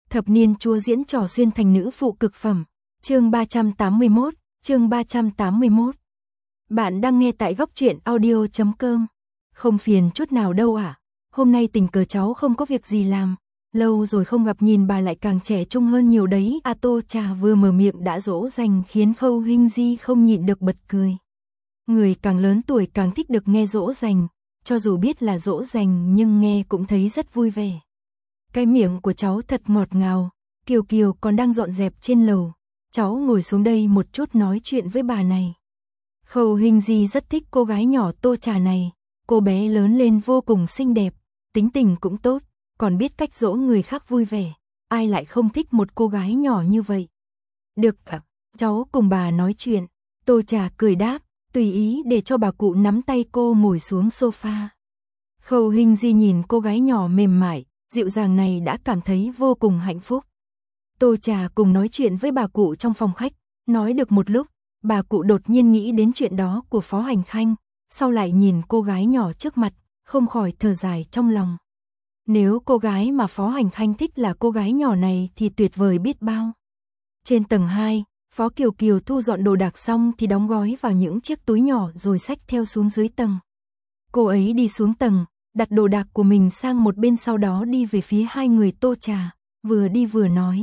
Thập niên chúa diễn trò xuyên thành nữ phụ cực phẩm. Chương 381. Bạn đang nghe tại góc truyện audio.com. Không phiền chút nào đâu à? Hôm nay tình cờ cháu không có việc gì làm. Lâu rồi không gặp, nhìn bà lại càng trẻ trung hơn nhiều đấy. Tô Trà vừa mở miệng đã dỗ dành khiến Khâu Hinh Di không nhịn được bật cười. Người càng lớn tuổi càng thích được nghe dỗ dành, cho dù biết là dỗ dành nhưng nghe cũng thấy rất vui vẻ. Cái miệng của cháu thật ngọt ngào. Kiều Kiều còn đang dọn dẹp trên lầu, cháu ngồi xuống đây một chút nói chuyện với bà này. Khâu Hinh Di rất thích cô gái nhỏ Tô Trà này. Cô bé lớn lên vô cùng xinh đẹp, tính tình cũng tốt, còn biết cách dỗ người khác vui vẻ. Ai lại không thích một cô gái nhỏ như vậy? Được ạ, cháu cùng bà nói chuyện. Tô Trà cười đáp, tùy ý để cho bà cụ nắm tay cô ngồi xuống sofa. Khâu Hinh Di nhìn cô gái nhỏ mềm mại, dịu dàng này đã cảm thấy vô cùng hạnh phúc. Tô Trà cùng nói chuyện với bà cụ trong phòng khách, nói được một lúc, bà cụ đột nhiên nghĩ đến chuyện đó của Phó Hành Khanh, sau lại nhìn cô gái nhỏ trước mặt, không khỏi thở dài trong lòng. Nếu cô gái mà Phó Hành Khanh thích là cô gái nhỏ này thì tuyệt vời biết bao. Trên tầng 2, Phó Kiều Kiều thu dọn đồ đạc xong thì đóng gói vào những chiếc túi nhỏ rồi xách theo xuống dưới tầng. Cô ấy đi xuống tầng, đặt đồ đạc của mình sang một bên, sau đó đi về phía hai người Tô Trà, vừa đi vừa nói.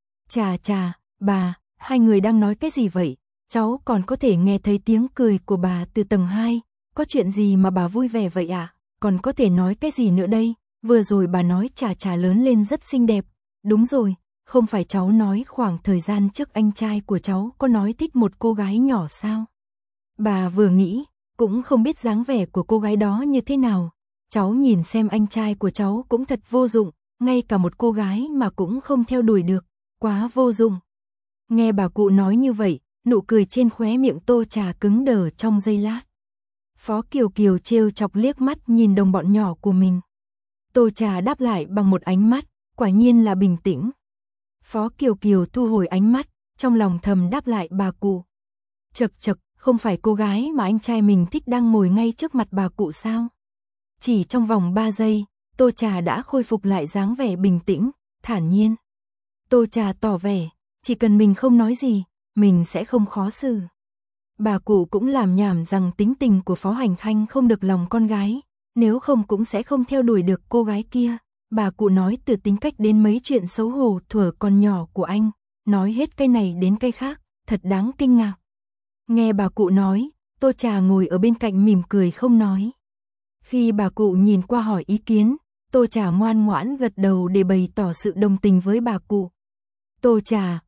Trà, bà, hai người đang nói cái gì vậy? Cháu còn có thể nghe thấy tiếng cười của bà từ tầng 2, có chuyện gì mà bà vui vẻ vậy ạ? Còn có thể nói cái gì nữa đây? Vừa rồi bà nói Trà lớn lên rất xinh đẹp. Đúng rồi, không phải cháu nói khoảng thời gian trước anh trai của cháu có nói thích một cô gái nhỏ sao? Bà vừa nghĩ, cũng không biết dáng vẻ của cô gái đó như thế nào. Cháu nhìn xem anh trai của cháu cũng thật vô dụng, ngay cả một cô gái mà cũng không theo đuổi được, quá vô dụng. Nghe bà cụ nói như vậy, nụ cười trên khóe miệng Tô Trà cứng đờ trong giây lát. Phó Kiều Kiều trêu chọc liếc mắt nhìn đồng bọn nhỏ của mình. Tô Trà đáp lại bằng một ánh mắt, quả nhiên là bình tĩnh. Phó Kiều Kiều thu hồi ánh mắt, trong lòng thầm đáp lại bà cụ. Chậc, không phải cô gái mà anh trai mình thích đang ngồi ngay trước mặt bà cụ sao? Chỉ trong vòng 3 giây, Tô Trà đã khôi phục lại dáng vẻ bình tĩnh, thản nhiên. Tô Trà tỏ vẻ, chỉ cần mình không nói gì, mình sẽ không khó xử. Bà cụ cũng làm nhảm rằng tính tình của Phó Hành Khanh không được lòng con gái, nếu không cũng sẽ không theo đuổi được cô gái kia. Bà cụ nói từ tính cách đến mấy chuyện xấu hổ thuở còn nhỏ của anh, nói hết cái này đến cái khác, thật đáng kinh ngạc. Nghe bà cụ nói, Tô Trà ngồi ở bên cạnh mỉm cười không nói. Khi bà cụ nhìn qua hỏi ý kiến, Tô Trà ngoan ngoãn gật đầu để bày tỏ sự đồng tình với bà cụ. Tô Trà,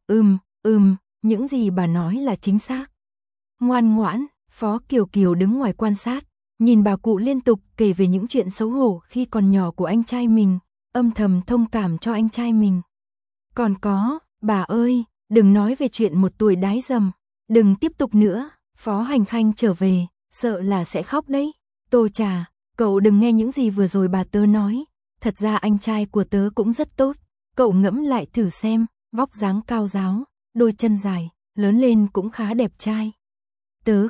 những gì bà nói là chính xác. Ngoan ngoãn, Phó Kiều Kiều đứng ngoài quan sát, nhìn bà cụ liên tục kể về những chuyện xấu hổ khi còn nhỏ của anh trai mình, âm thầm thông cảm cho anh trai mình. Còn có, bà ơi, đừng nói về chuyện một tuổi đái dầm, đừng tiếp tục nữa, Phó Hành Khanh trở về, sợ là sẽ khóc đấy. Tô Trà, cậu đừng nghe những gì vừa rồi bà tớ nói, thật ra anh trai của tớ cũng rất tốt, cậu ngẫm lại thử xem, vóc dáng cao ráo, đôi chân dài, lớn lên cũng khá đẹp trai. Tớ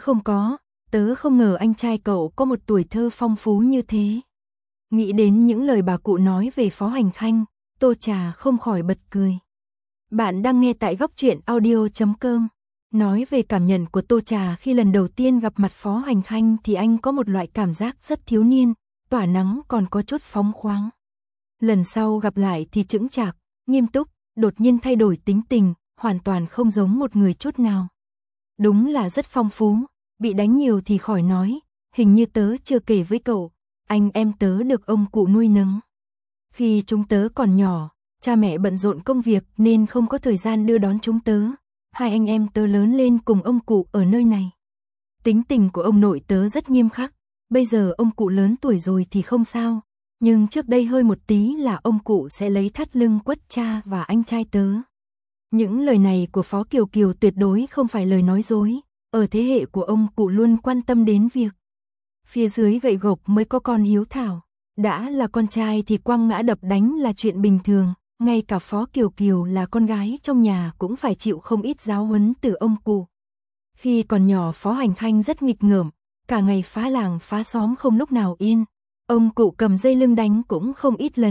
không ngờ anh trai cậu có một tuổi thơ phong phú như thế. Nghĩ đến những lời bà cụ nói về Phó Hành Khanh, Tô Trà không khỏi bật cười. Bạn đang nghe tại góc truyện audio.com. Nói về cảm nhận của Tô Trà khi lần đầu tiên gặp mặt Phó Hành Khanh thì anh có một loại cảm giác rất thiếu niên, tỏa nắng còn có chút phóng khoáng. Lần sau gặp lại thì chững chạc, nghiêm túc, đột nhiên thay đổi tính tình, hoàn toàn không giống một người chút nào. Đúng là rất phong phú, bị đánh nhiều thì khỏi nói, hình như tớ chưa kể với cậu, anh em tớ được ông cụ nuôi nấng. Khi chúng tớ còn nhỏ, cha mẹ bận rộn công việc nên không có thời gian đưa đón chúng tớ. Hai anh em tớ lớn lên cùng ông cụ ở nơi này. Tính tình của ông nội tớ rất nghiêm khắc, bây giờ ông cụ lớn tuổi rồi thì không sao, nhưng trước đây hơi một tí là ông cụ sẽ lấy thắt lưng quất cha và anh trai tớ. Những lời này của Phó Kiều Kiều tuyệt đối không phải lời nói dối, ở thế hệ của ông cụ luôn quan tâm đến việc phía dưới gậy gộc mới có con hiếu thảo, đã là con trai thì quăng ngã đập đánh là chuyện bình thường. Ngay cả Phó Kiều Kiều là con gái trong nhà cũng phải chịu không ít giáo huấn từ ông cụ. Khi còn nhỏ Phó Hành Khanh rất nghịch ngợm, cả ngày phá làng phá xóm không lúc nào yên. Ông cụ cầm dây lưng đánh cũng không ít lần,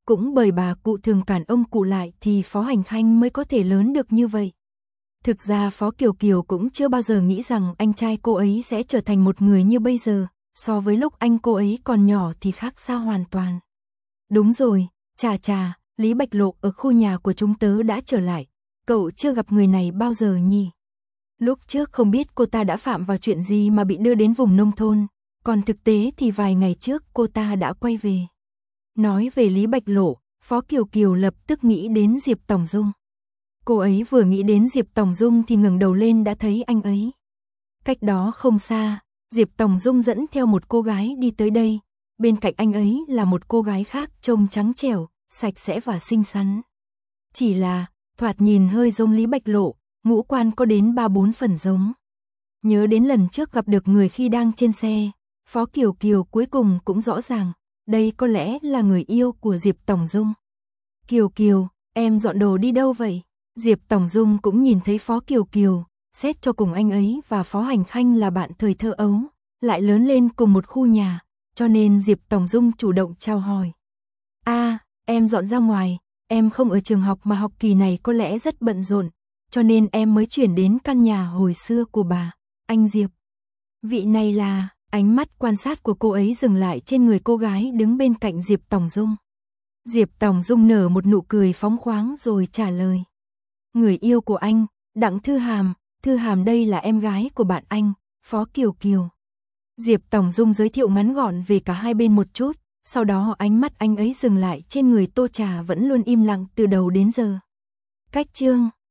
cũng bởi bà cụ thường cản ông cụ lại thì Phó Hành Khanh mới có thể lớn được như vậy. Thực ra Phó Kiều Kiều cũng chưa bao giờ nghĩ rằng anh trai cô ấy sẽ trở thành một người như bây giờ, so với lúc anh cô ấy còn nhỏ thì khác xa hoàn toàn. Đúng rồi, chà, Lý Bạch Lộ ở khu nhà của chúng tớ đã trở lại, cậu chưa gặp người này bao giờ nhỉ? Lúc trước không biết cô ta đã phạm vào chuyện gì mà bị đưa đến vùng nông thôn, còn thực tế thì vài ngày trước cô ta đã quay về. Nói về Lý Bạch Lộ, Phó Kiều Kiều lập tức nghĩ đến Diệp Tòng Dung. Cô ấy vừa nghĩ đến Diệp Tòng Dung thì ngẩng đầu lên đã thấy anh ấy. Cách đó không xa, Diệp Tòng Dung dẫn theo một cô gái đi tới đây, bên cạnh anh ấy là một cô gái khác trông trắng trẻo, sạch sẽ và xinh xắn. Chỉ là, thoạt nhìn hơi giống Lý Bạch Lộ, ngũ quan có đến 3-4 phần giống. Nhớ đến lần trước gặp được người khi đang trên xe, Phó Kiều Kiều cuối cùng cũng rõ ràng, đây có lẽ là người yêu của Diệp Tòng Dung. Kiều Kiều, em dọn đồ đi đâu vậy? Diệp Tòng Dung cũng nhìn thấy Phó Kiều Kiều, xét cho cùng anh ấy và Phó Hành Khanh là bạn thời thơ ấu, lại lớn lên cùng một khu nhà, cho nên Diệp Tòng Dung chủ động chào hỏi. Em dọn ra ngoài, em không ở trường học mà học kỳ này có lẽ rất bận rộn, cho nên em mới chuyển đến căn nhà hồi xưa của bà, anh Diệp. Vị này là, ánh mắt quan sát của cô ấy dừng lại trên người cô gái đứng bên cạnh Diệp Tòng Dung. Diệp Tòng Dung nở một nụ cười phóng khoáng rồi trả lời. Người yêu của anh, Đặng Thư Hàm đây là em gái của bạn anh, Phó Kiều Kiều. Diệp Tòng Dung giới thiệu ngắn gọn về cả hai bên một chút, sau đó ánh mắt anh ấy dừng lại trên người Tô Trà vẫn luôn im lặng từ đầu đến giờ. Cách chương